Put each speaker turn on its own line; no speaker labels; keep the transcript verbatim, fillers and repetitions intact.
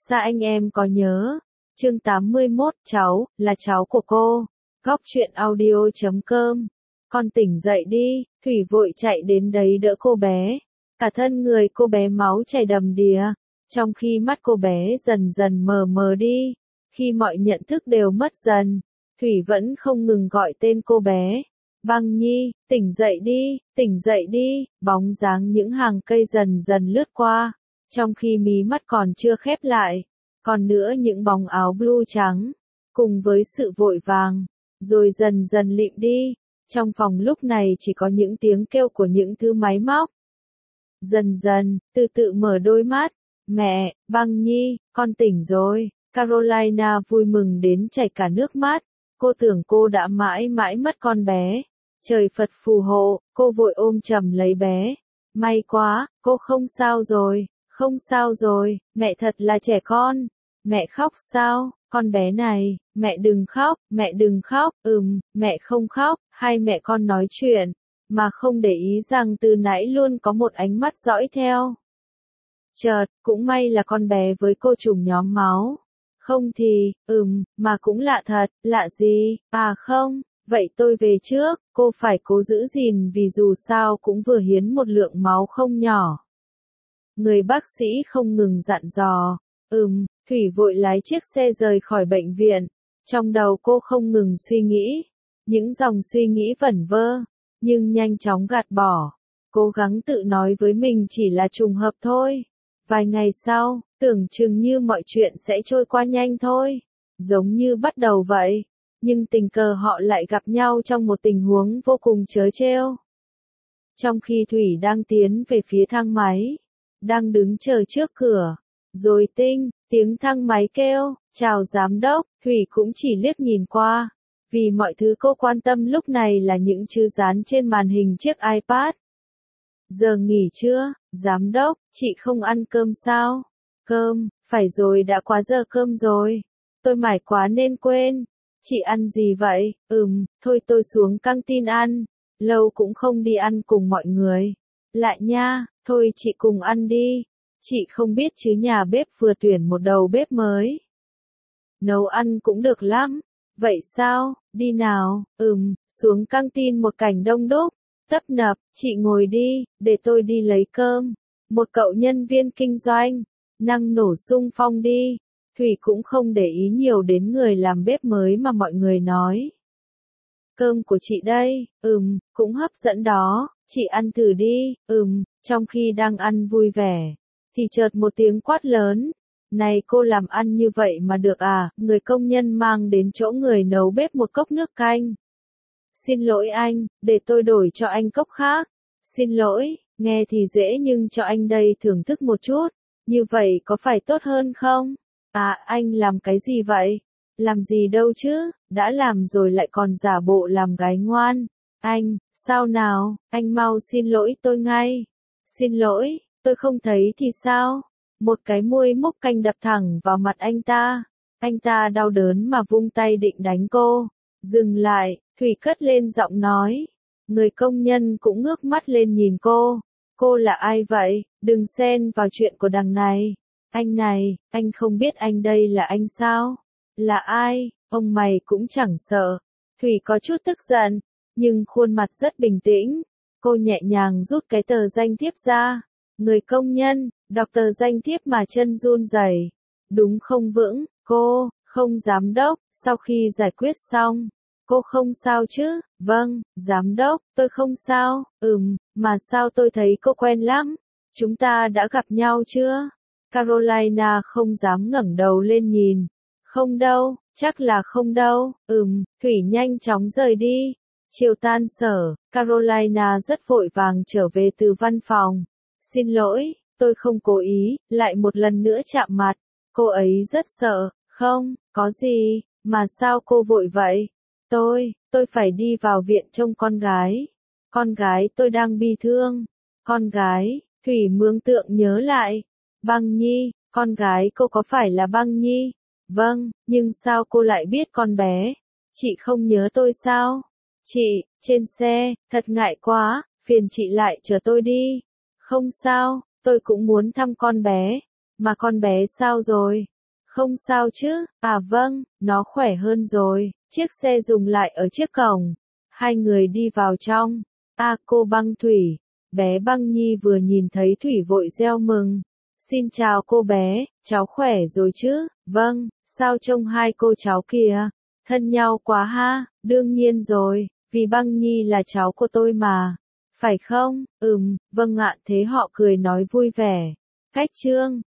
Xa anh em có nhớ. Chương tám mươi mốt, cháu, là cháu của cô. Góc truyện audio chấm com. Con tỉnh dậy đi, Thủy vội chạy đến đấy đỡ cô bé. Cả thân người cô bé máu chảy đầm đìa, trong khi mắt cô bé dần dần mờ mờ đi. Khi mọi nhận thức đều mất dần, Thủy vẫn không ngừng gọi tên cô bé. Băng Nhi, tỉnh dậy đi, tỉnh dậy đi, bóng dáng những hàng cây dần dần lướt qua, trong khi mí mắt còn chưa khép lại. Còn nữa những bóng áo blue trắng, cùng với sự vội vàng, rồi dần dần lịm đi. Trong phòng lúc này chỉ có những tiếng kêu của những thứ máy móc. Dần dần, từ từ mở đôi mắt. Mẹ, Băng Nhi, con tỉnh rồi. Carolina vui mừng đến chảy cả nước mắt. Cô tưởng cô đã mãi mãi mất con bé. Trời Phật phù hộ, cô vội ôm chầm lấy bé. May quá, cô không sao rồi, không sao rồi, mẹ thật là trẻ con. Mẹ khóc sao, con bé này, mẹ đừng khóc, mẹ đừng khóc, ừm, mẹ không khóc, hai mẹ con nói chuyện, mà không để ý rằng từ nãy luôn có một ánh mắt dõi theo. Chợt, cũng may là con bé với cô trùng nhóm máu. Không thì, ừm, mà cũng lạ thật, lạ gì, à không, vậy tôi về trước, cô phải cố giữ gìn vì dù sao cũng vừa hiến một lượng máu không nhỏ. Người bác sĩ không ngừng dặn dò, ừm, Thủy vội lái chiếc xe rời khỏi bệnh viện. Trong đầu cô không ngừng suy nghĩ, những dòng suy nghĩ vẩn vơ, nhưng nhanh chóng gạt bỏ. Cố gắng tự nói với mình chỉ là trùng hợp thôi. Vài ngày sau, tưởng chừng như mọi chuyện sẽ trôi qua nhanh thôi, giống như bắt đầu vậy. Nhưng tình cờ họ lại gặp nhau trong một tình huống vô cùng trớ trêu. Trong khi Thủy đang tiến về phía thang máy, đang đứng chờ trước cửa, rồi tinh, tiếng thang máy kêu, chào giám đốc. Thủy cũng chỉ liếc nhìn qua, vì mọi thứ cô quan tâm lúc này là những chữ dán trên màn hình chiếc iPad. Giờ nghỉ trưa, giám đốc, chị không ăn cơm sao? Cơm, phải rồi, đã quá giờ cơm rồi. Tôi mải quá nên quên. Chị ăn gì vậy? Ừm, thôi tôi xuống căng tin ăn. Lâu cũng không đi ăn cùng mọi người. Lại nha, thôi chị cùng ăn đi. Chị không biết chứ nhà bếp vừa tuyển một đầu bếp mới. Nấu ăn cũng được lắm. Vậy sao, đi nào, ừm, xuống căng tin một cảnh đông đúc. Tấp nập, chị ngồi đi, để tôi đi lấy cơm. Một cậu nhân viên kinh doanh, năng nổ xung phong đi. Thủy cũng không để ý nhiều đến người làm bếp mới mà mọi người nói. Cơm của chị đây, ừm, cũng hấp dẫn đó, chị ăn thử đi, ừm, trong khi đang ăn vui vẻ, thì chợt một tiếng quát lớn. Này cô làm ăn như vậy mà được à? Người công nhân mang đến chỗ người nấu bếp một cốc nước canh. Xin lỗi anh, để tôi đổi cho anh cốc khác. Xin lỗi, nghe thì dễ nhưng cho anh đây thưởng thức một chút. Như vậy có phải tốt hơn không? À, anh làm cái gì vậy? Làm gì đâu chứ, đã làm rồi lại còn giả bộ làm gái ngoan. Anh, sao nào, anh mau xin lỗi tôi ngay. Xin lỗi, tôi không thấy thì sao? Một cái muôi múc canh đập thẳng vào mặt anh ta. Anh ta đau đớn mà vung tay định đánh cô. Dừng lại, Thủy cất lên giọng nói. Người công nhân cũng ngước mắt lên nhìn cô. Cô là ai vậy? Đừng xen vào chuyện của đằng này. Anh này, anh không biết anh đây là anh sao? Là ai? Ông mày cũng chẳng sợ. Thủy có chút tức giận, nhưng khuôn mặt rất bình tĩnh. Cô nhẹ nhàng rút cái tờ danh thiếp ra. Người công nhân, đọc tờ danh thiếp mà chân run rẩy. Đúng không vững, cô, không giám đốc, sau khi giải quyết xong. Cô không sao chứ? Vâng, giám đốc, tôi không sao. Ừm, mà sao tôi thấy cô quen lắm? Chúng ta đã gặp nhau chưa? Carolina không dám ngẩng đầu lên nhìn. Không đâu, chắc là không đâu. Ừm, Thủy nhanh chóng rời đi. Chiều tan sở, Carolina rất vội vàng trở về từ văn phòng. Xin lỗi, tôi không cố ý, lại một lần nữa chạm mặt. Cô ấy rất sợ. Không, có gì, mà sao cô vội vậy? Tôi, tôi phải đi vào viện trông con gái. Con gái tôi đang bi thương. Con gái, Thủy mường tượng nhớ lại. Băng Nhi, con gái cô có phải là Băng Nhi? Vâng, nhưng sao cô lại biết con bé? Chị không nhớ tôi sao? Chị, trên xe, thật ngại quá, phiền chị lại chờ tôi đi. Không sao, tôi cũng muốn thăm con bé. Mà con bé sao rồi? Không sao chứ, à vâng, nó khỏe hơn rồi. Chiếc xe dừng lại ở trước cổng. Hai người đi vào trong. À cô Băng Thủy. Bé Băng Nhi vừa nhìn thấy Thủy vội reo mừng. Xin chào cô bé, cháu khỏe rồi chứ? Vâng, sao trông hai cô cháu kìa? Thân nhau quá ha, đương nhiên rồi, vì Băng Nhi là cháu của tôi mà. Phải không? Ừm, vâng ạ, thế họ cười nói vui vẻ. Cách chương